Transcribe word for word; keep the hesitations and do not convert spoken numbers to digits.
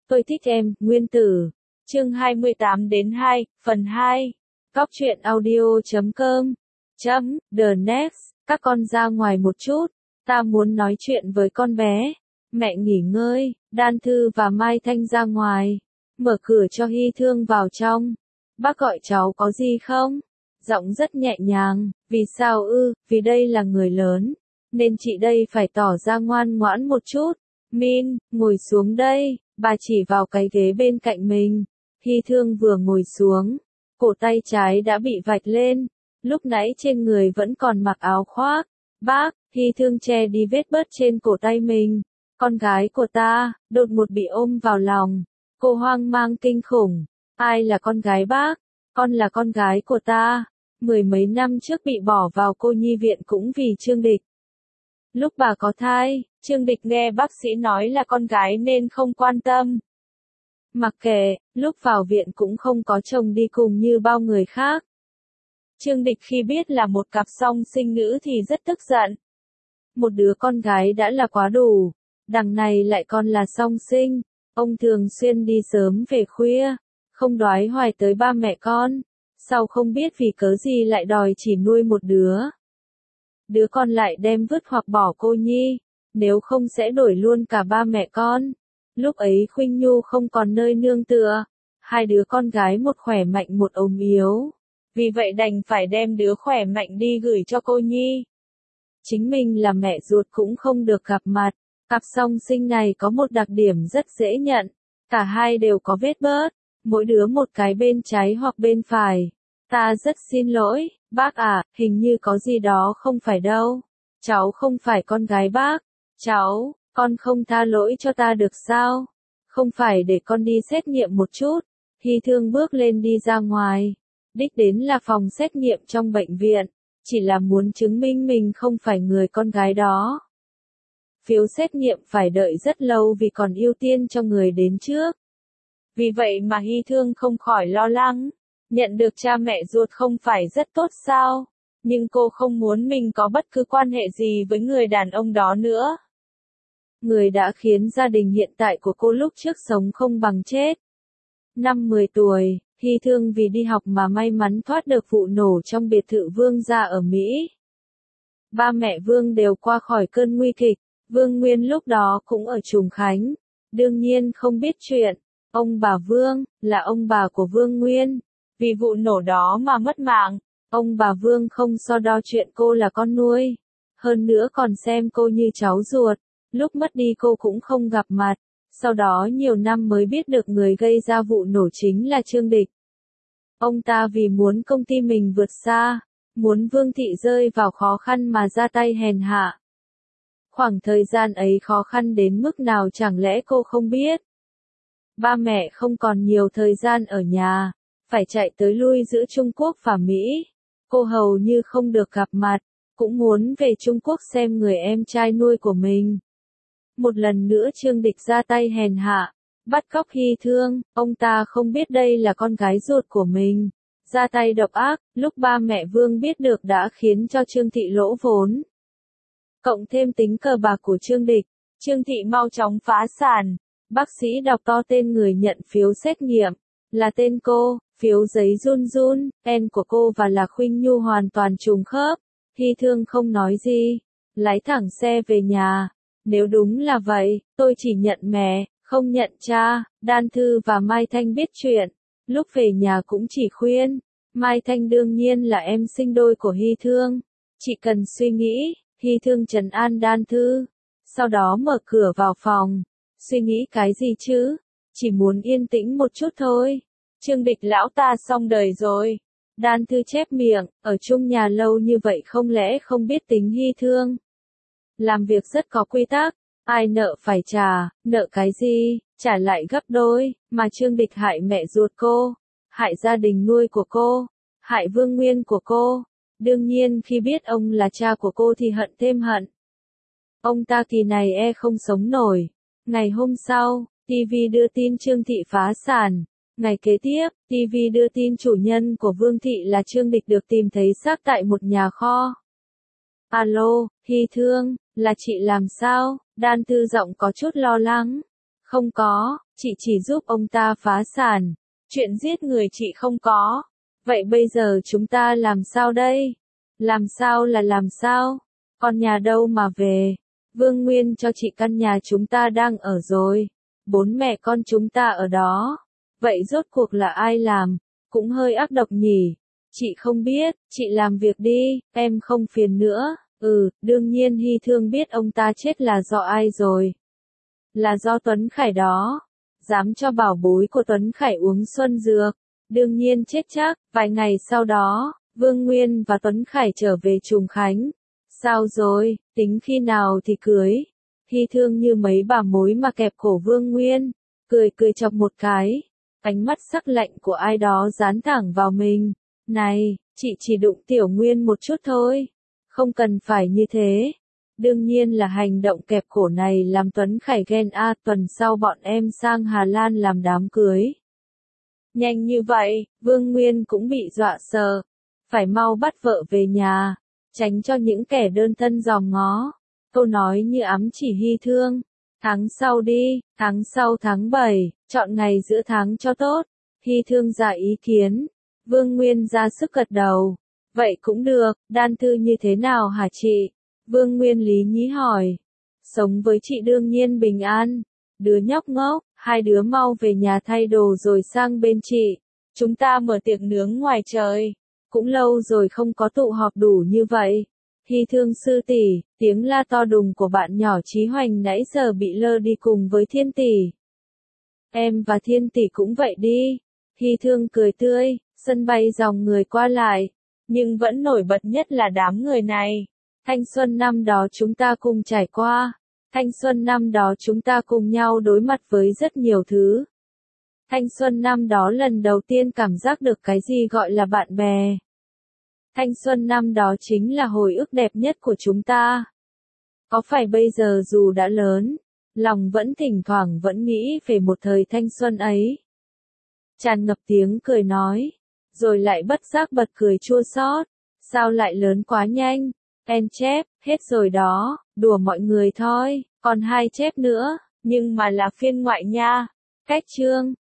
Tôi thích em, Nguyên Tử. Chương hai mươi tám đến hai, phần hai. Cóc truyện audio chấm com. Chấm, The Next. Các con ra ngoài một chút. Ta muốn nói chuyện với con bé. Mẹ nghỉ ngơi. Đan Thư và Mai Thanh ra ngoài. Mở cửa cho Hy Thương vào trong. Bác gọi cháu có gì không? Giọng rất nhẹ nhàng. Vì sao ư? Vì đây là người lớn. Nên chị đây phải tỏ ra ngoan ngoãn một chút. Min, ngồi xuống đây. Bà chỉ vào cái ghế bên cạnh mình. Hy Thương vừa ngồi xuống. Cổ tay trái đã bị vạch lên. Lúc nãy trên người vẫn còn mặc áo khoác. Bác, Hy Thương che đi vết bớt trên cổ tay mình. Con gái của ta, đột ngột bị ôm vào lòng. Cô hoang mang kinh khủng. Ai là con gái bác? Con là con gái của ta. Mười mấy năm trước bị bỏ vào cô nhi viện cũng vì Trương Địch. Lúc bà có thai, Trương Địch nghe bác sĩ nói là con gái nên không quan tâm. Mặc kệ, lúc vào viện cũng không có chồng đi cùng như bao người khác. Trương Địch khi biết là một cặp song sinh nữ thì rất tức giận. Một đứa con gái đã là quá đủ, đằng này lại còn là song sinh. Ông thường xuyên đi sớm về khuya, không đoái hoài tới ba mẹ con. Sau không biết vì cớ gì lại đòi chỉ nuôi một đứa. Đứa con lại đem vứt hoặc bỏ cô nhi, nếu không sẽ đổi luôn cả ba mẹ con. Lúc ấy Khuynh Nhu không còn nơi nương tựa, hai đứa con gái một khỏe mạnh một ốm yếu. Vì vậy đành phải đem đứa khỏe mạnh đi gửi cho cô nhi. Chính mình là mẹ ruột cũng không được gặp mặt. Cặp song sinh này có một đặc điểm rất dễ nhận, cả hai đều có vết bớt, mỗi đứa một cái bên trái hoặc bên phải. Ta rất xin lỗi, bác à, hình như có gì đó không phải đâu. Cháu không phải con gái bác. Cháu, con không tha lỗi cho ta được sao? Không phải để con đi xét nghiệm một chút. Hy Thương bước lên đi ra ngoài. Đích đến là phòng xét nghiệm trong bệnh viện. Chỉ là muốn chứng minh mình không phải người con gái đó. Phiếu xét nghiệm phải đợi rất lâu vì còn ưu tiên cho người đến trước. Vì vậy mà Hy Thương không khỏi lo lắng. Nhận được cha mẹ ruột không phải rất tốt sao? Nhưng cô không muốn mình có bất cứ quan hệ gì với người đàn ông đó nữa. Người đã khiến gia đình hiện tại của cô lúc trước sống không bằng chết. Năm mười tuổi, Hy Thương vì đi học mà may mắn thoát được vụ nổ trong biệt thự Vương gia ở Mỹ. Ba mẹ Vương đều qua khỏi cơn nguy kịch. Vương Nguyên lúc đó cũng ở Trùng Khánh. Đương nhiên không biết chuyện. Ông bà Vương, là ông bà của Vương Nguyên. Vì vụ nổ đó mà mất mạng. Ông bà Vương không so đo chuyện cô là con nuôi. Hơn nữa còn xem cô như cháu ruột. Lúc mất đi cô cũng không gặp mặt. Sau đó nhiều năm mới biết được người gây ra vụ nổ chính là Trương Địch. Ông ta vì muốn công ty mình vượt xa, muốn Vương thị rơi vào khó khăn mà ra tay hèn hạ. Khoảng thời gian ấy khó khăn đến mức nào chẳng lẽ cô không biết. Ba mẹ không còn nhiều thời gian ở nhà, phải chạy tới lui giữa Trung Quốc và Mỹ. Cô hầu như không được gặp mặt, cũng muốn về Trung Quốc xem người em trai nuôi của mình. Một lần nữa Trương Địch ra tay hèn hạ, bắt cóc Hy Thương, ông ta không biết đây là con gái ruột của mình. Ra tay độc ác, lúc ba mẹ Vương biết được đã khiến cho Trương Thị lỗ vốn. Cộng thêm tính cờ bạc của Trương Địch, Trương Thị mau chóng phá sản. Bác sĩ đọc to tên người nhận phiếu xét nghiệm, là tên cô, phiếu giấy run run, tên của cô và là Khuynh Nhu hoàn toàn trùng khớp. Hy Thương không nói gì, lái thẳng xe về nhà. Nếu đúng là vậy, tôi chỉ nhận mẹ, không nhận cha. Đan Thư và Mai Thanh biết chuyện, lúc về nhà cũng chỉ khuyên. Mai Thanh đương nhiên là em sinh đôi của Hy Thương. Chỉ cần suy nghĩ, Hy Thương trấn an Đan Thư, sau đó mở cửa vào phòng. Suy nghĩ cái gì chứ? Chỉ muốn yên tĩnh một chút thôi. Trương Địch lão ta xong đời rồi. Đan Thư chép miệng, ở chung nhà lâu như vậy không lẽ không biết tính Hy Thương. Làm việc rất có quy tắc, ai nợ phải trả, nợ cái gì, trả lại gấp đôi, mà Trương Địch hại mẹ ruột cô, hại gia đình nuôi của cô, hại Vương Nguyên của cô. Đương nhiên khi biết ông là cha của cô thì hận thêm hận. Ông ta kỳ này e không sống nổi. Ngày hôm sau, ti vi đưa tin Trương Thị phá sản. Ngày kế tiếp, ti vi đưa tin chủ nhân của Vương Thị là Trương Địch được tìm thấy xác tại một nhà kho. Alo, Hy Thương, là chị làm sao? Đan Thư giọng có chút lo lắng. Không có, chị chỉ giúp ông ta phá sản. Chuyện giết người chị không có. Vậy bây giờ chúng ta làm sao đây? Làm sao là làm sao? Con nhà đâu mà về? Vương Nguyên cho chị căn nhà chúng ta đang ở rồi. Bốn mẹ con chúng ta ở đó. Vậy rốt cuộc là ai làm? Cũng hơi ác độc nhỉ. Chị không biết, chị làm việc đi, em không phiền nữa. Ừ, đương nhiên Hy Thương biết ông ta chết là do ai rồi. Là do Tuấn Khải đó. Dám cho bảo bối của Tuấn Khải uống xuân dược. Đương nhiên chết chắc. Vài ngày sau đó, Vương Nguyên và Tuấn Khải trở về Trùng Khánh. Sao rồi, tính khi nào thì cưới? Hy Thương như mấy bà mối mà kẹp cổ Vương Nguyên. Cười cười chọc một cái. Ánh mắt sắc lạnh của ai đó dán thẳng vào mình. Này, chị chỉ đụng Tiểu Nguyên một chút thôi. Không cần phải như thế. Đương nhiên là hành động kẹp cổ này làm Tuấn Khải ghen a, tuần sau bọn em sang Hà Lan làm đám cưới. Nhanh như vậy, Vương Nguyên cũng bị dọa sợ. Phải mau bắt vợ về nhà, tránh cho những kẻ đơn thân dòm ngó. Câu nói như ám chỉ Hy Thương. Tháng sau đi, tháng sau tháng bảy, chọn ngày giữa tháng cho tốt. Hy Thương ra ý kiến. Vương Nguyên ra sức gật đầu. Vậy cũng được, đan thư như thế nào hả chị? Vương Nguyên lý nhí hỏi. Sống với chị đương nhiên bình an. Đứa nhóc ngốc, hai đứa mau về nhà thay đồ rồi sang bên chị. Chúng ta mở tiệc nướng ngoài trời. Cũng lâu rồi không có tụ họp đủ như vậy. Hy Thương sư tỷ, tiếng la to đùng của bạn nhỏ Chí Hoành nãy giờ bị lơ đi cùng với Thiên tỷ. Em và Thiên tỷ cũng vậy đi. Hy Thương cười tươi, sân bay dòng người qua lại. Nhưng vẫn nổi bật nhất là đám người này. Thanh xuân năm đó chúng ta cùng trải qua. Thanh xuân năm đó chúng ta cùng nhau đối mặt với rất nhiều thứ. Thanh xuân năm đó lần đầu tiên cảm giác được cái gì gọi là bạn bè. Thanh xuân năm đó chính là hồi ức đẹp nhất của chúng ta. Có phải bây giờ dù đã lớn, lòng vẫn thỉnh thoảng vẫn nghĩ về một thời thanh xuân ấy. Tràn ngập tiếng cười nói, rồi lại bất giác bật cười chua xót. Sao lại lớn quá nhanh? En chép, hết rồi đó, đùa mọi người thôi, còn hai chép nữa, nhưng mà là phiên ngoại nha. Cách chương